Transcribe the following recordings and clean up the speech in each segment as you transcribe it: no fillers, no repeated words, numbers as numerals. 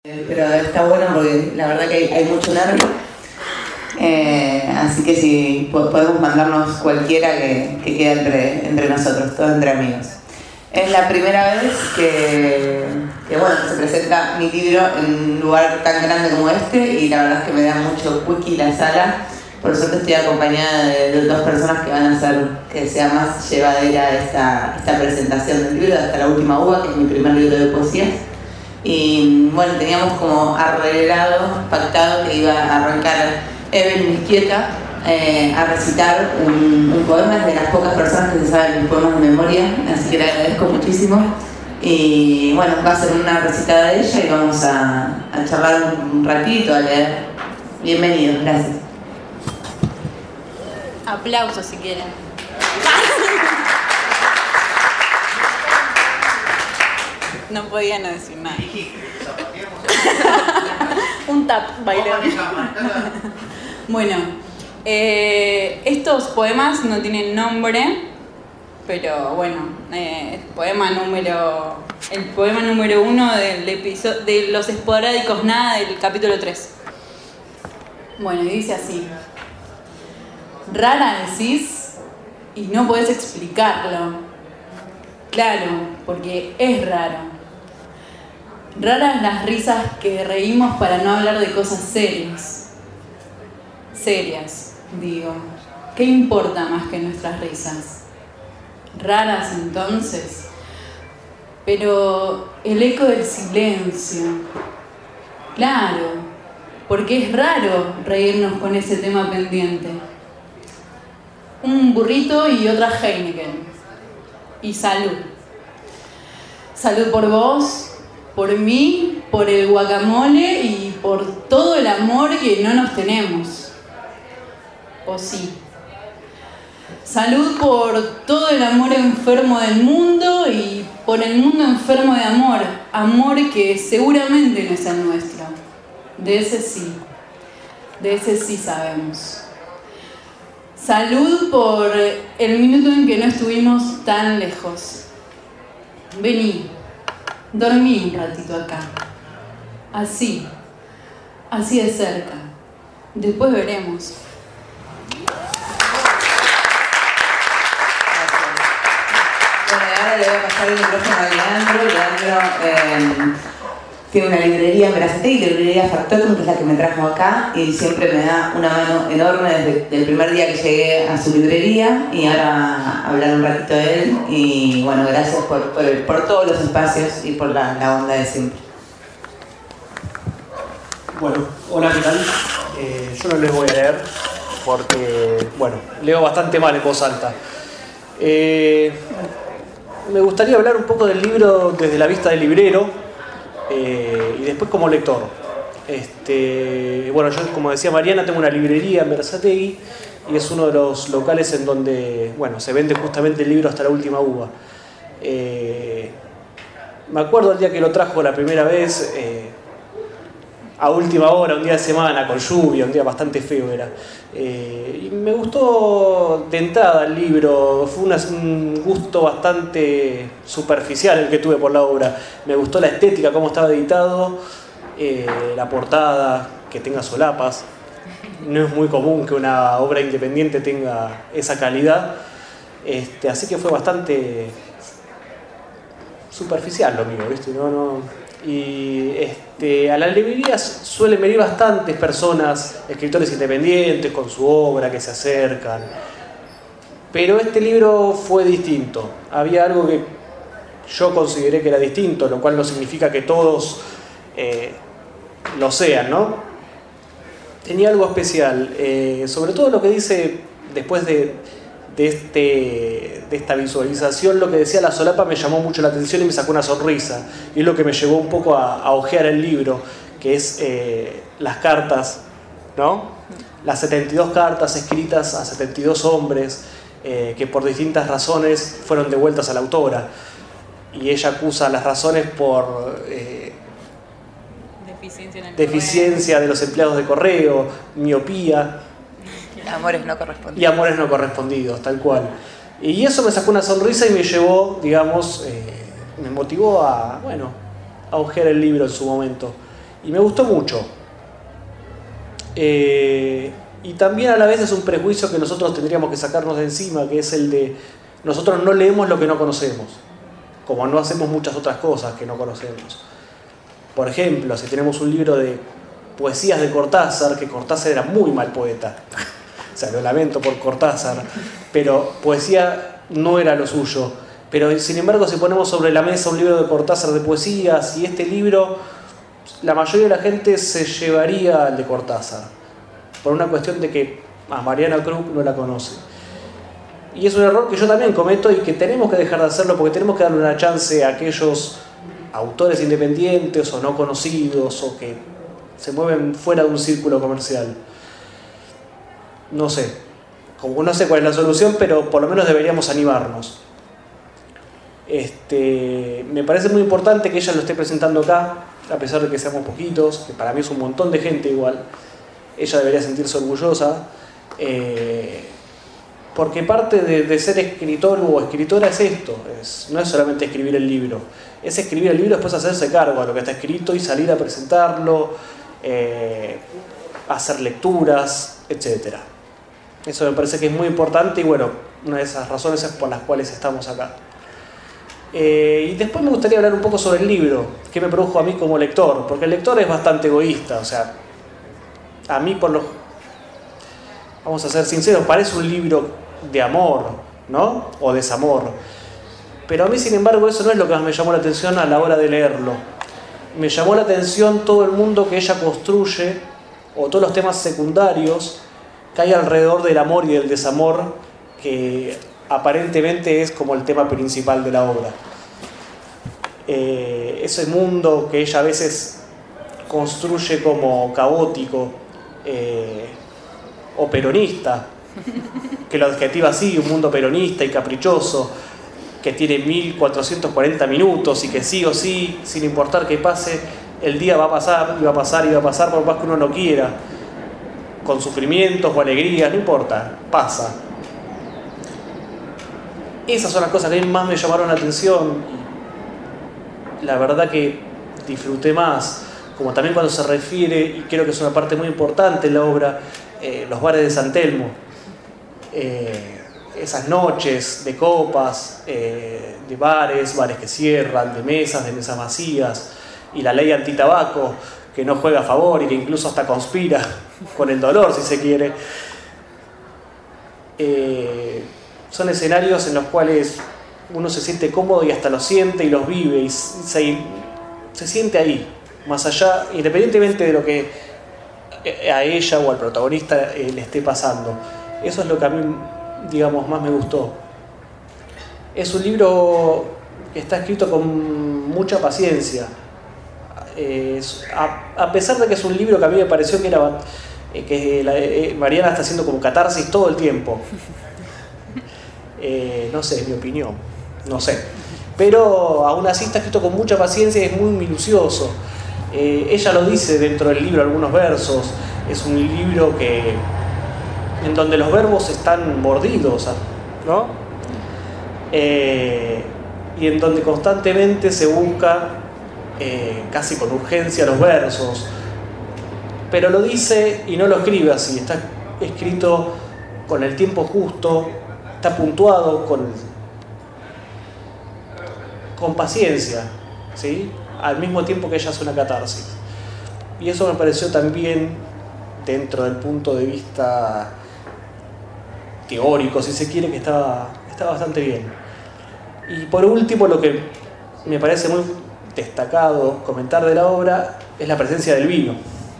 Pero está bueno porque la verdad que hay mucho nervio. Así que si podemos mandarnos cualquiera que quede entre nosotros, todos entre amigos. Es la primera vez que se presenta mi libro en un lugar tan grande como este, y la verdad es que me da mucho wiki la sala. Por suerte estoy acompañada de dos personas que van a hacer que sea más llevadera esta presentación del libro, hasta la última uva, que es mi primer libro de poesías. Y bueno, teníamos como arreglado, pactado, que iba a arrancar Evelyn Misquieta a recitar un poema. Es de las pocas personas que se saben poemas de memoria, así que le agradezco muchísimo. Y bueno, va a ser una recitada de ella y vamos a charlar un ratito, a leer. Bienvenidos, gracias. Aplausos si quieren. No podía no decir nada. Un tap bailando. Bueno, estos poemas no tienen nombre, pero bueno, el poema número 1 del episodio de Los Esporádicos Nada, del capítulo 3. Bueno, y dice así: rara decís y no podés explicarlo. Claro, porque es raro. Raras las risas que reímos para no hablar de cosas serias. Serias, digo. ¿Qué importa más que nuestras risas? Raras entonces. Pero el eco del silencio. Claro, porque es raro reírnos con ese tema pendiente. Un burrito y otra Heineken. Y salud. Salud por vos, por mí, por el guacamole y por todo el amor que no nos tenemos. ¿O sí? Salud por todo el amor enfermo del mundo y por el mundo enfermo de amor. Amor que seguramente no es el nuestro. De ese sí sabemos. Salud por el minuto en que no estuvimos tan lejos. Vení, dormí un ratito acá. Así de cerca. Después veremos. Bueno, ahora le voy a pasar el micrófono a Leandro. Tiene una librería en Berazategui, librería Factotum, que es la que me trajo acá, y siempre me da una mano enorme desde el primer día que llegué a su librería, y ahora hablar un ratito de él. Y bueno, gracias por todos los espacios y por la onda de siempre. Bueno, hola, ¿qué tal? Yo no les voy a leer porque, bueno, leo bastante mal en voz alta. Me gustaría hablar un poco del libro desde la vista del librero, y después como lector. Bueno, yo, como decía Mariana, tengo una librería en Berazategui y es uno de los locales en donde, bueno, se vende justamente el libro Hasta la última uva. Me acuerdo el día que lo trajo la primera vez, a última hora, un día de semana, con lluvia, un día bastante feo era. Y me gustó de entrada el libro, fue un gusto bastante superficial el que tuve por la obra. Me gustó la estética, cómo estaba editado, la portada, que tenga solapas. No es muy común que una obra independiente tenga esa calidad. Así que fue bastante superficial lo mío, ¿viste? Y a las librerías suelen venir bastantes personas, escritores independientes con su obra que se acercan, pero este libro fue distinto. Había algo que yo consideré que era distinto, lo cual no significa que todos lo sean, ¿no? Tenía algo especial, sobre todo lo que dice después de esta visualización. Lo que decía la solapa me llamó mucho la atención y me sacó una sonrisa, y es lo que me llevó un poco a hojear el libro, que es las cartas, ¿no? Las 72 cartas escritas a 72 hombres que por distintas razones fueron devueltas a la autora, y ella acusa las razones por deficiencia de los empleados de correo, miopía Amores no correspondidos. Y amores no correspondidos, tal cual. Y eso me sacó una sonrisa y me llevó, digamos, me motivó a hojear el libro en su momento. Y me gustó mucho. Y también a la vez es un prejuicio que nosotros tendríamos que sacarnos de encima, que es el de nosotros no leemos lo que no conocemos, como no hacemos muchas otras cosas que no conocemos. Por ejemplo, si tenemos un libro de poesías de Cortázar, que Cortázar era muy mal poeta, o sea, lo lamento por Cortázar, pero poesía no era lo suyo. Pero sin embargo, si ponemos sobre la mesa un libro de Cortázar de poesías y este libro, la mayoría de la gente se llevaría al de Cortázar, por una cuestión de que a Mariana Cruz no la conoce. Y es un error que yo también cometo y que tenemos que dejar de hacerlo, porque tenemos que darle una chance a aquellos autores independientes o no conocidos o que se mueven fuera de un círculo comercial. No sé cuál es la solución, pero por lo menos deberíamos animarnos. Me parece muy importante que ella lo esté presentando acá, a pesar de que seamos poquitos, que para mí es un montón de gente igual. Ella debería sentirse orgullosa, porque parte de ser escritor o escritora es esto, no es solamente escribir el libro, es escribir el libro y después hacerse cargo de lo que está escrito y salir a presentarlo, hacer lecturas, etc. Eso me parece que es muy importante y bueno, una de esas razones es por las cuales estamos acá. Y después me gustaría hablar un poco sobre el libro, que me produjo a mí como lector, porque el lector es bastante egoísta, o sea, a mí vamos a ser sinceros, parece un libro de amor, ¿no? O desamor. Pero a mí, sin embargo, eso no es lo que más me llamó la atención a la hora de leerlo. Me llamó la atención todo el mundo que ella construye, o todos los temas secundarios que hay alrededor del amor y del desamor, que aparentemente es como el tema principal de la obra. Ese mundo que ella a veces construye como caótico, o peronista, que lo adjetiva así, un mundo peronista y caprichoso, que tiene 1440 minutos y que sí o sí, sin importar qué pase, el día va a pasar, y va a pasar, y va a pasar, por más que uno no quiera, con sufrimientos o alegrías, no importa, pasa. Esas son las cosas que a mí más me llamaron la atención. La verdad que disfruté más, como también cuando se refiere, y creo que es una parte muy importante en la obra, los bares de San Telmo. Esas noches de copas, de bares que cierran, de mesas vacías, y la ley antitabaco que no juega a favor y que incluso hasta conspira con el dolor, si se quiere. Son escenarios en los cuales uno se siente cómodo y hasta los siente y los vive y se siente ahí, más allá, independientemente de lo que a ella o al protagonista le esté pasando. Eso es lo que a mí, digamos, más me gustó. Es un libro que está escrito con mucha paciencia. A pesar de que es un libro que a mí me pareció que Mariana está haciendo como catarsis todo el tiempo. No sé, es mi opinión, no sé. Pero aún así está escrito con mucha paciencia y es muy minucioso. Ella lo dice dentro del libro, algunos versos. Es un libro en donde los verbos están mordidos, ¿no? Y en donde constantemente se busca, casi con urgencia, los versos. Pero lo dice y no lo escribe así. Está escrito con el tiempo justo, está puntuado con paciencia, ¿sí? Al mismo tiempo que ella hace una catarsis. Y eso me pareció también, dentro del punto de vista teórico, si se quiere, que está bastante bien. Y por último, lo que me parece muy destacado comentar de la obra es la presencia del vino.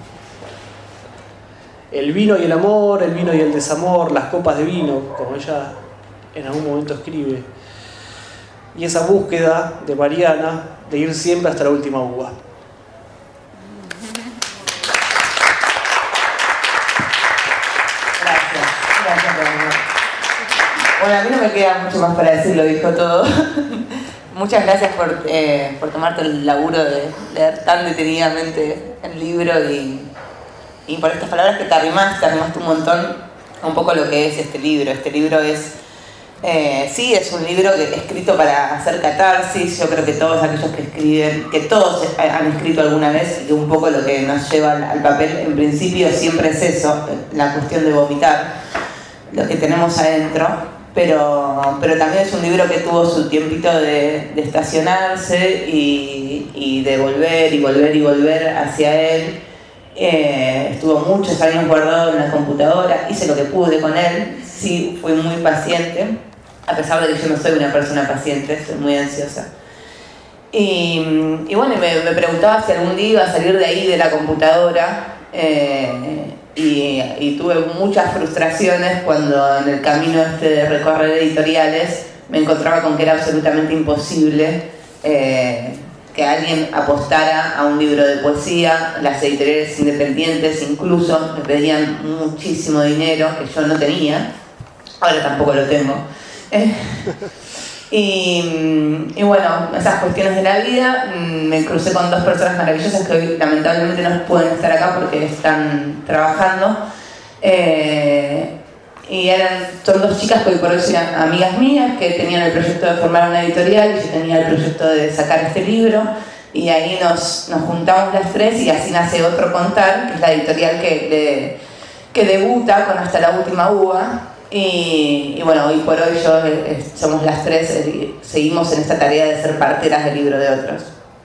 El vino y el amor, el vino y el desamor, las copas de vino, como ella en algún momento escribe. Y esa búsqueda de Mariana de ir siempre hasta la última uva. Gracias, Ramiro. Bueno, a mí no me queda mucho más para decir, lo dijo todo. Muchas gracias por tomarte el laburo de leer tan detenidamente el libro y por estas palabras que te arrimaste un montón a un poco lo que es este libro. Este libro es Sí, es un libro escrito para hacer catarsis. Yo creo que todos aquellos que escriben, que todos han escrito alguna vez, y un poco lo que nos lleva al papel en principio siempre es eso, la cuestión de vomitar lo que tenemos adentro, pero también es un libro que tuvo su tiempito de estacionarse y de volver y volver y volver hacia él. Estuvo muchos años guardado en la computadora, hice lo que pude con él, sí, fui muy paciente, a pesar de que yo no soy una persona paciente, soy muy ansiosa. Y bueno, me preguntaba si algún día iba a salir de ahí, de la computadora, y tuve muchas frustraciones cuando en el camino de recorrer editoriales me encontraba con que era absolutamente imposible que alguien apostara a un libro de poesía. Las editoriales independientes incluso me pedían muchísimo dinero que yo no tenía, ahora tampoco lo tengo. Y bueno, esas cuestiones de la vida, me crucé con dos personas maravillosas que hoy lamentablemente no pueden estar acá porque están trabajando. Y son dos chicas que hoy por hoy son amigas mías, que tenían el proyecto de formar una editorial y yo tenía el proyecto de sacar este libro, y ahí nos juntamos las tres y así nace Otro Contar, que es la editorial que debuta con Hasta la Última Uva. Y bueno, hoy por hoy somos las tres, seguimos en esta tarea de ser parteras del libro de otros.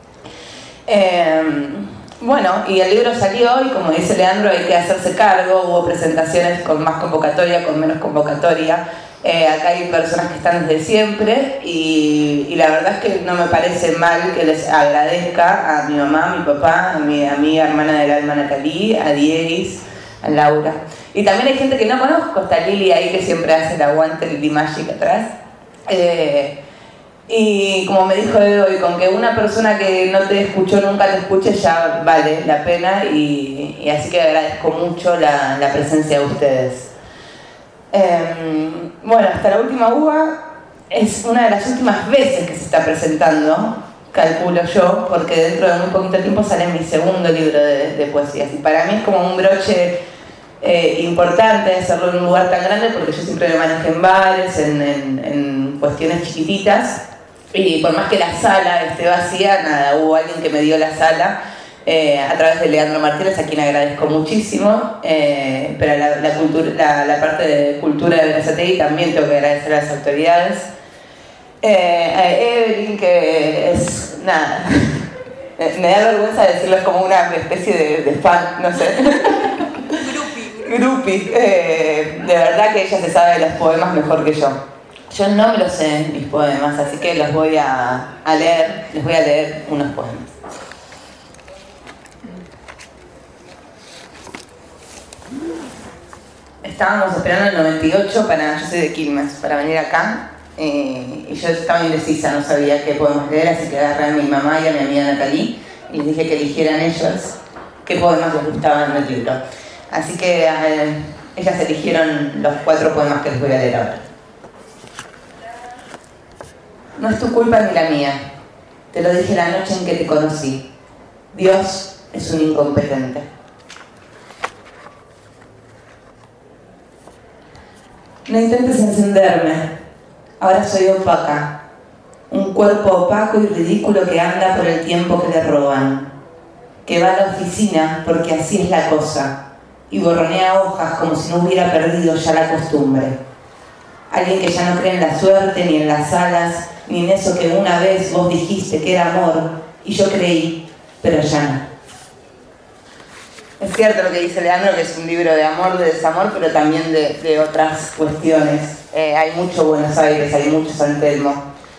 Bueno, y el libro salió y como dice Leandro, hay que hacerse cargo. Hubo presentaciones con más convocatoria, con menos convocatoria. Acá hay personas que están desde siempre y la verdad es que no me parece mal que les agradezca a mi mamá, a mi papá, a mi amiga hermana del alma Natalie, a Dieguis, a Laura. Y también hay gente que no conozco, está Lili ahí que siempre hace el aguante, Lili Magic atrás. Y como me dijo hoy, con que una persona que no te escuchó nunca te escuche ya vale la pena, y así que agradezco mucho la presencia de ustedes. Bueno, Hasta la Última Uva es una de las últimas veces que se está presentando, calculo yo, porque dentro de muy poquito tiempo sale mi segundo libro de poesías, y para mí es como un broche importante hacerlo en un lugar tan grande, porque yo siempre me manejé en bares, en cuestiones chiquititas, y por más que la sala esté vacía, nada, hubo alguien que me dio la sala a través de Leandro Martínez, a quien agradezco muchísimo, pero la parte de cultura de Berazategui también tengo que agradecer a las autoridades, a Evelyn, que es nada, me da vergüenza decirles como una especie de fan, no sé. Grupi, de verdad que ella se sabe los poemas mejor que yo. Yo no me los sé mis poemas, así que los voy a leer, les voy a leer unos poemas. Estábamos esperando el 98 yo soy de Quilmes, para venir acá, y yo estaba indecisa, no sabía qué poemas leer, así que agarré a mi mamá y a mi amiga Natalie y les dije que eligieran ellos qué poemas les gustaban del libro. Así que ellas eligieron los 4 poemas que les voy a leer ahora. No es tu culpa ni la mía, te lo dije la noche en que te conocí. Dios es un incompetente. No intentes encenderme, ahora soy opaca, un cuerpo opaco y ridículo que anda por el tiempo que le roban, que va a la oficina porque así es la cosa, y borronea hojas como si no hubiera perdido ya la costumbre. Alguien que ya no cree en la suerte, ni en las alas, ni en eso que una vez vos dijiste que era amor, y yo creí, pero ya no. Es cierto lo que dice Leandro, que es un libro de amor, de desamor, pero también de otras cuestiones. Hay mucho Buenos Aires, hay mucho San Telmo.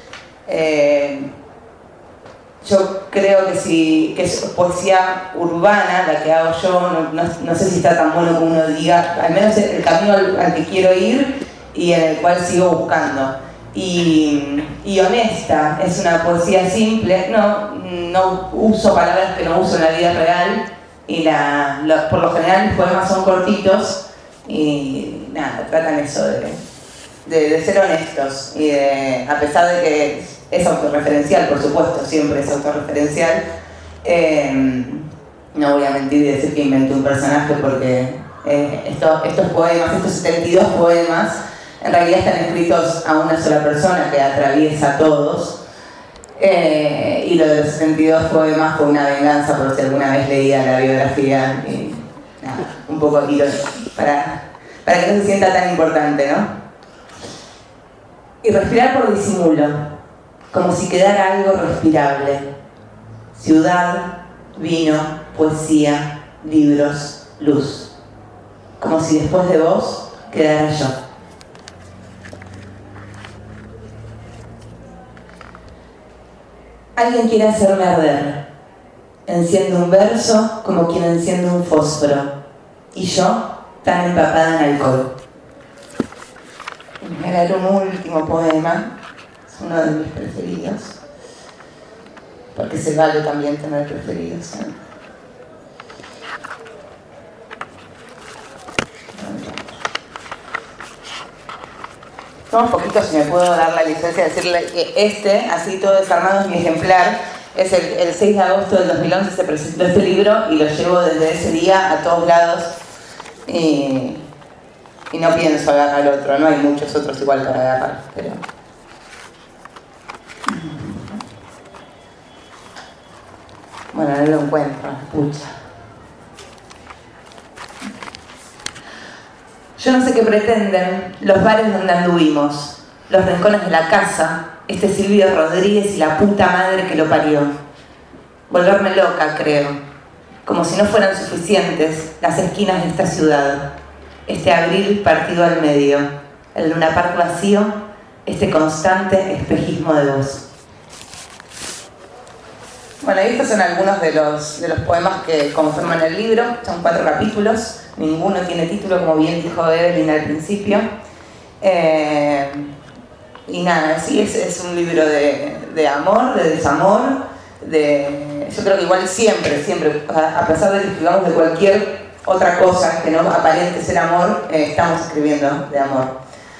Yo creo que es poesía urbana la que hago yo, no sé si está tan bueno como uno diga, al menos el camino al que quiero ir y en el cual sigo buscando. Y honesta, es una poesía simple, no uso palabras que no uso en la vida real, y por lo general los poemas son cortitos y nada, tratan eso de ser honestos, y a pesar de que es autorreferencial, por supuesto, siempre es autorreferencial, no voy a mentir y decir que inventé un personaje, porque estos poemas, estos 72 poemas, en realidad están escritos a una sola persona que atraviesa a todos. Y lo de los 72 poemas fue una venganza por si alguna vez leía la biografía. Y, nada, un poco irónico, para que no se sienta tan importante, ¿no? Y respirar por disimulo, como si quedara algo respirable. Ciudad, vino, poesía, libros, luz. Como si después de vos quedara yo. Alguien quiere hacerme arder. Enciende un verso como quien enciende un fósforo. Y yo, tan empapada en alcohol. Voy a leer un último poema. Es uno de mis preferidos. Porque se vale también tener preferidos, ¿eh? Somos poquitos y me puedo dar la licencia de decirle que así todo desarmado, es mi ejemplar. Es el 6 de agosto del 2011 se presentó este libro y lo llevo desde ese día a todos lados. Y no pienso agarrar otro, no hay muchos otros igual para agarrar, pero... Bueno, no lo encuentro, pucha. Yo no sé qué pretenden los bares donde anduvimos, los rincones de la casa, este Silvio Rodríguez y la puta madre que lo parió. Volverme loca, creo. Como si no fueran suficientes las esquinas de esta ciudad. Este abril partido al medio. El lunapark vacío, este constante espejismo de voz. Bueno, y estos son algunos de los poemas que conforman el libro. Son 4 capítulos. Ninguno tiene título, como bien dijo Evelyn al principio. Y nada, sí, es un libro de amor, de desamor, yo creo que igual siempre, a pesar de que escribamos de cualquier otra cosa que no aparente ser amor, estamos escribiendo de amor.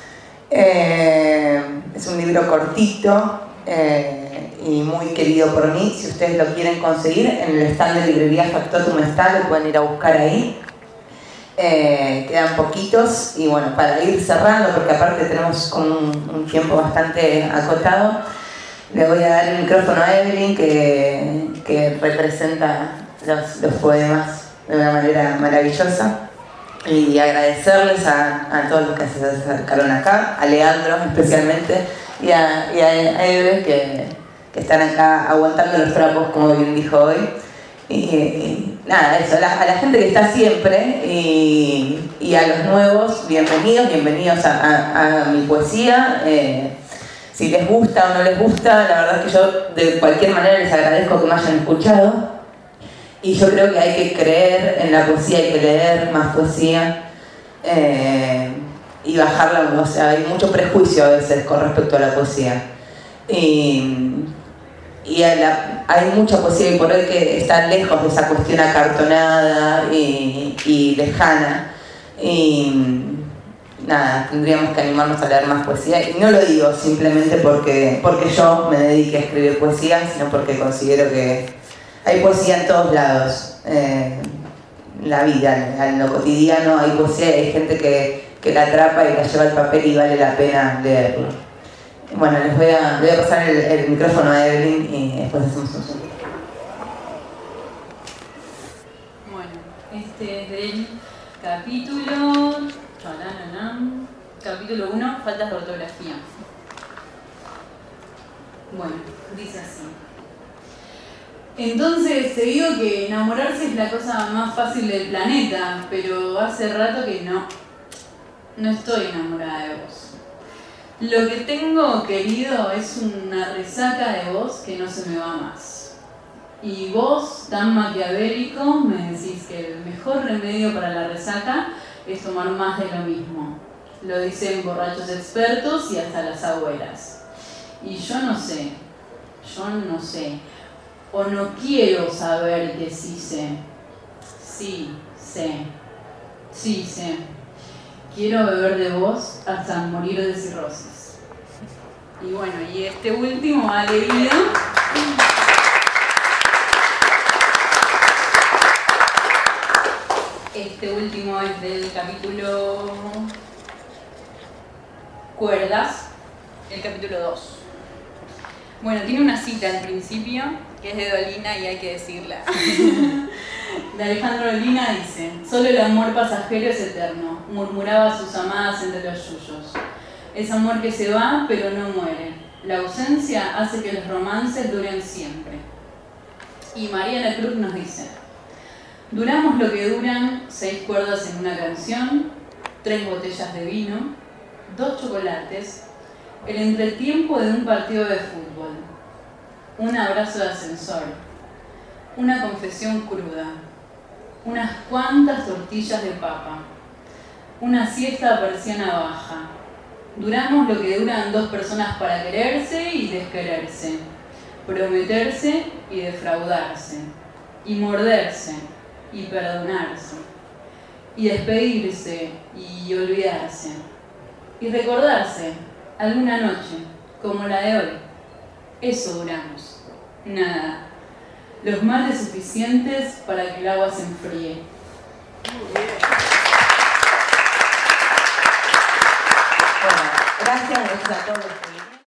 Es un libro cortito y muy querido por mí. Si ustedes lo quieren conseguir, en el stand de librería Factotum está, lo pueden ir a buscar ahí. Quedan poquitos y bueno, para ir cerrando, porque aparte tenemos un tiempo bastante acotado, le voy a dar el micrófono a Evelyn que representa los poemas de una manera maravillosa, y agradecerles a todos los que se acercaron acá, a Leandro especialmente y a Eve que están acá aguantando los trapos, como bien dijo hoy. Y nada, eso, a la gente que está siempre y a los nuevos, bienvenidos a mi poesía. Si les gusta o no les gusta, la verdad es que yo de cualquier manera les agradezco que me hayan escuchado. Y yo creo que hay que creer en la poesía, hay que leer más poesía y bajarla. O sea, hay mucho prejuicio a veces con respecto a la poesía. Y hay mucha poesía y por hoy que está lejos de esa cuestión acartonada y lejana. Y nada, tendríamos que animarnos a leer más poesía. Y no lo digo simplemente porque yo me dedique a escribir poesía, sino porque considero que hay poesía en todos lados. La vida, en lo cotidiano hay poesía y hay gente que la atrapa y la lleva al papel y vale la pena leerlo. Bueno, les voy a pasar el micrófono a Evelyn y después hacemos un zoom. Bueno, este es del capítulo 1, faltas de ortografía. Bueno, dice así. Entonces te digo que enamorarse es la cosa más fácil del planeta, pero hace rato que no estoy enamorada de vos. Lo que tengo, querido, es una resaca de vos que no se me va más. Y vos, tan maquiavélico, me decís que el mejor remedio para la resaca es tomar más de lo mismo. Lo dicen borrachos expertos y hasta las abuelas. Y yo no sé, o no quiero saber que sí sé. Sí sé. Quiero beber de vos hasta morir de cirrosis. Y bueno, y este último ha leído. Este último es del capítulo Cuerdas, el capítulo 2. Bueno, tiene una cita al principio, que es de Dolina y hay que decirla. De Alejandro Dolina dice: solo el amor pasajero es eterno, murmuraba a sus amadas entre los yuyos. Es amor que se va, pero no muere. La ausencia hace que los romances duren siempre. Y Mariana Cruz nos dice: duramos lo que duran 6 cuerdas en una canción, 3 botellas de vino, 2 chocolates, el entretiempo de un partido de fútbol, un abrazo de ascensor, una confesión cruda, unas cuantas tortillas de papa, una siesta a persiana baja. Duramos lo que duran 2 personas para quererse y desquererse, prometerse y defraudarse, y morderse y perdonarse, y despedirse y olvidarse, y recordarse alguna noche como la de hoy. Eso duramos, nada. Los mates suficientes para que el agua se enfríe. Bueno, gracias a todos.